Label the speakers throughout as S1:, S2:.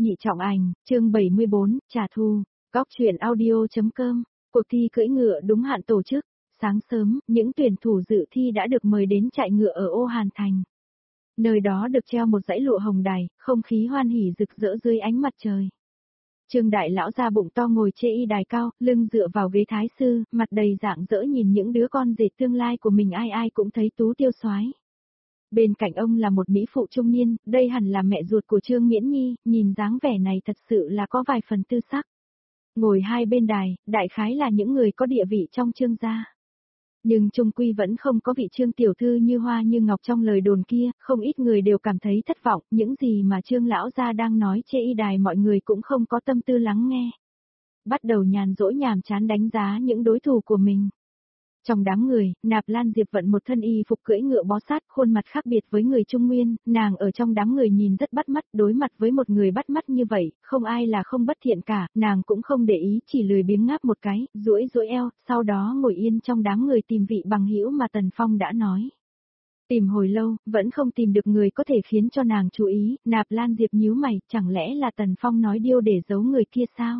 S1: Nhị trọng ảnh, chương 74, trả thù, góc truyện audio.com, cuộc thi cưỡi ngựa đúng hạn tổ chức. Sáng sớm, những tuyển thủ dự thi đã được mời đến trại ngựa ở Ô Hàn Thành. Nơi đó được treo một dãy lụa hồng đài, không khí hoan hỉ rực rỡ dưới ánh mặt trời. Trương đại lão già bụng to ngồi chê y đài cao, lưng dựa vào ghế thái sư, mặt đầy rạng rỡ nhìn những đứa con rể tương lai của mình, ai ai cũng thấy tú tiêu soái. Bên cạnh ông là một mỹ phụ trung niên, đây hẳn là mẹ ruột của Trương Miễn Nhi, nhìn dáng vẻ này thật sự là có vài phần tư sắc. Ngồi hai bên đài, đại khái là những người có địa vị trong Trương gia. Nhưng chung quy vẫn không có vị Trương tiểu thư như hoa như ngọc trong lời đồn kia, không ít người đều cảm thấy thất vọng, những gì mà Trương lão gia đang nói chê y đài mọi người cũng không có tâm tư lắng nghe. Bắt đầu nhàn rỗi nhàm chán đánh giá những đối thủ của mình. Trong đám người, Nạp Lan Diệp vận một thân y phục cưỡi ngựa bó sát, khuôn mặt khác biệt với người Trung Nguyên, nàng ở trong đám người nhìn rất bắt mắt, đối mặt với một người bắt mắt như vậy, không ai là không bất thiện cả, nàng cũng không để ý, chỉ lười biếng ngáp một cái, duỗi eo, sau đó ngồi yên trong đám người tìm vị bằng hữu mà Tần Phong đã nói. Tìm hồi lâu, vẫn không tìm được người có thể khiến cho nàng chú ý, Nạp Lan Diệp nhíu mày, chẳng lẽ là Tần Phong nói điêu để giấu người kia sao?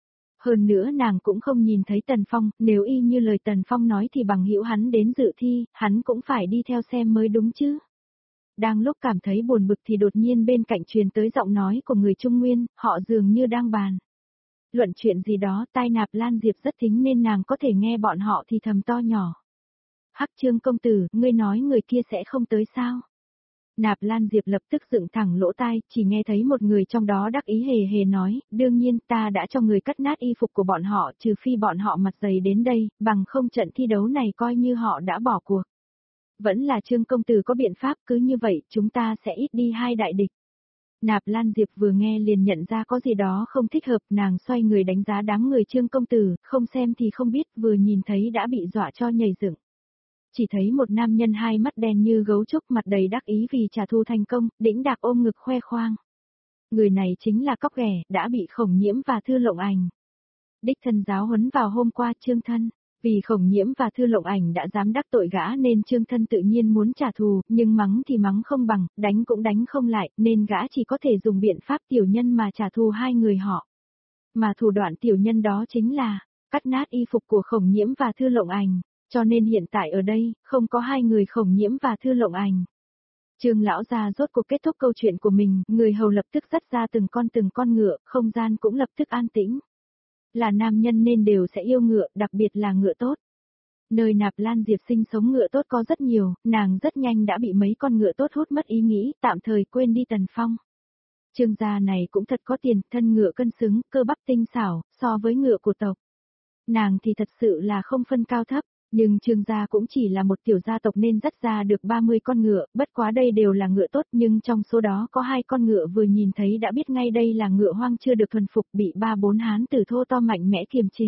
S1: Hơn nữa nàng cũng không nhìn thấy Tần Phong, nếu y như lời Tần Phong nói thì bằng hữu hắn đến dự thi, hắn cũng phải đi theo xem mới đúng chứ. Đang lúc cảm thấy buồn bực thì đột nhiên bên cạnh truyền tới giọng nói của người Trung Nguyên, họ dường như đang bàn luận chuyện gì đó, tai Nạp Lan Diệp rất thính nên nàng có thể nghe bọn họ thì thầm to nhỏ. Hắc Trương công tử, ngươi nói người kia sẽ không tới sao? Nạp Lan Diệp lập tức dựng thẳng lỗ tai, chỉ nghe thấy một người trong đó đắc ý hề hề nói, đương nhiên ta đã cho người cắt nát y phục của bọn họ, trừ phi bọn họ mặt dày đến đây, bằng không trận thi đấu này coi như họ đã bỏ cuộc. Vẫn là Trương công tử có biện pháp, cứ như vậy chúng ta sẽ ít đi hai đại địch. Nạp Lan Diệp vừa nghe liền nhận ra có gì đó không thích hợp, nàng xoay người đánh giá đám người Trương công tử, không xem thì không biết, vừa nhìn thấy đã bị dọa cho nhảy dựng. Chỉ thấy một nam nhân hai mắt đen như gấu trúc, mặt đầy đắc ý vì trả thù thành công, đĩnh đạc ôm ngực khoe khoang. Người này chính là Cóc Ghẻ, đã bị Khổng Nhiễm và Thư Lộng Ảnh đích thân giáo huấn vào hôm qua Trương Thân. Vì Khổng Nhiễm và Thư Lộng Ảnh đã dám đắc tội gã nên Trương Thân tự nhiên muốn trả thù, nhưng mắng thì mắng không bằng, đánh cũng đánh không lại, nên gã chỉ có thể dùng biện pháp tiểu nhân mà trả thù hai người họ. Mà thủ đoạn tiểu nhân đó chính là cắt nát y phục của Khổng Nhiễm và Thư Lộng Ảnh. Cho nên hiện tại ở đây, không có hai người Khổng Nhiễm và Thư Lộng Ảnh. Trương lão gia rốt cuộc kết thúc câu chuyện của mình, người hầu lập tức dắt ra từng con ngựa, không gian cũng lập tức an tĩnh. Là nam nhân nên đều sẽ yêu ngựa, đặc biệt là ngựa tốt. Nơi Nạp Lan Diệp sinh sống ngựa tốt có rất nhiều, nàng rất nhanh đã bị mấy con ngựa tốt hút mất ý nghĩ, tạm thời quên đi Tần Phong. Trương gia này cũng thật có tiền, thân ngựa cân xứng, cơ bắp tinh xảo, so với ngựa của tộc. Nàng thì thật sự là không phân cao thấp. Nhưng Trương gia cũng chỉ là một tiểu gia tộc nên dắt ra được 30 con ngựa, bất quá đây đều là ngựa tốt, nhưng trong số đó có 2 con ngựa vừa nhìn thấy đã biết ngay đây là ngựa hoang chưa được thuần phục, bị 3-4 hán tử thô to mạnh mẽ kiềm chế.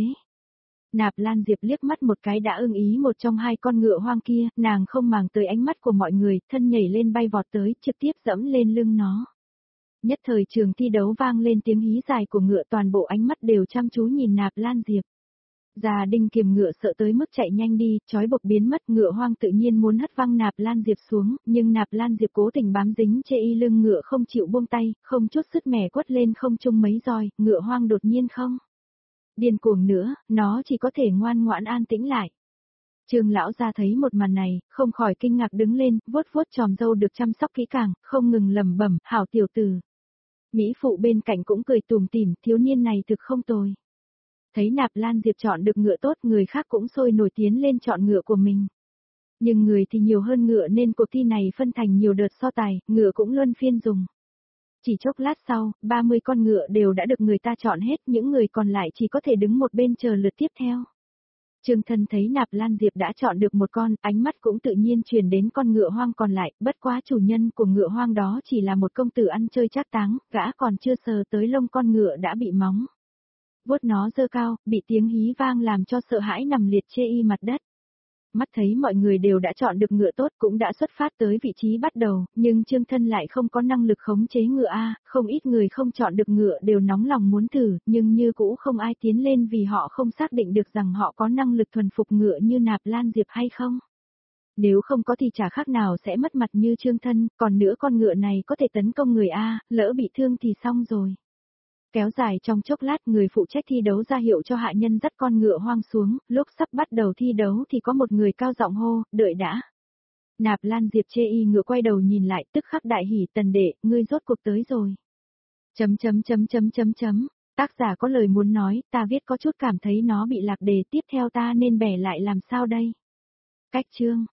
S1: Nạp Lan Diệp liếc mắt một cái đã ưng ý một trong 2 con ngựa hoang kia, nàng không màng tới ánh mắt của mọi người, thân nhảy lên bay vọt tới, trực tiếp dẫm lên lưng nó. Nhất thời trường thi đấu vang lên tiếng hí dài của ngựa, toàn bộ ánh mắt đều chăm chú nhìn Nạp Lan Diệp. Già Đinh kiềm ngựa sợ tới mức chạy nhanh đi, trói buộc biến mất, ngựa hoang tự nhiên muốn hất văng Nạp Lan Diệp xuống, nhưng Nạp Lan Diệp cố tình bám dính chê y lưng ngựa không chịu buông tay, không chút sứt mẻ quất lên không trung mấy roi, ngựa hoang đột nhiên không điên cuồng nữa, nó chỉ có thể ngoan ngoãn an tĩnh lại. Trương lão gia thấy một màn này, không khỏi kinh ngạc đứng lên, vuốt vuốt chòm râu được chăm sóc kỹ càng, không ngừng lẩm bẩm, hảo tiểu tử. Mỹ phụ bên cạnh cũng cười tủm tỉm, thiếu niên này thực không tồi. Thấy Nạp Lan Diệp chọn được ngựa tốt, người khác cũng sôi nổi tiến lên chọn ngựa của mình. Nhưng người thì nhiều hơn ngựa nên cuộc thi này phân thành nhiều đợt so tài, ngựa cũng luân phiên dùng. Chỉ chốc lát sau, 30 con ngựa đều đã được người ta chọn hết, những người còn lại chỉ có thể đứng một bên chờ lượt tiếp theo. Trương Thân thấy Nạp Lan Diệp đã chọn được một con, ánh mắt cũng tự nhiên truyền đến con ngựa hoang còn lại, bất quá chủ nhân của ngựa hoang đó chỉ là một công tử ăn chơi trác táng, gã còn chưa sờ tới lông con ngựa đã bị móng vuốt nó giơ cao, bị tiếng hí vang làm cho sợ hãi nằm liệt chê y mặt đất. Mắt thấy mọi người đều đã chọn được ngựa tốt, cũng đã xuất phát tới vị trí bắt đầu, nhưng Trương Thân lại không có năng lực khống chế ngựa không ít người không chọn được ngựa đều nóng lòng muốn thử, nhưng như cũ không ai tiến lên vì họ không xác định được rằng họ có năng lực thuần phục ngựa như Nạp Lan Diệp hay không. Nếu không có thì chả khác nào sẽ mất mặt như Trương Thân, còn nữa con ngựa này có thể tấn công người lỡ bị thương thì xong rồi. Kéo dài trong chốc lát người phụ trách thi đấu ra hiệu cho hạ nhân dắt con ngựa hoang xuống, lúc sắp bắt đầu thi đấu thì có một người cao giọng hô, đợi đã. Nạp Lan Diệp chê y ngựa quay đầu nhìn lại tức khắc đại hỉ, Tần đệ, ngươi rốt cuộc tới rồi. Tác giả có lời muốn nói, ta viết có chút cảm thấy nó bị lạc đề, tiếp theo ta nên bẻ lại làm sao đây? Cách chương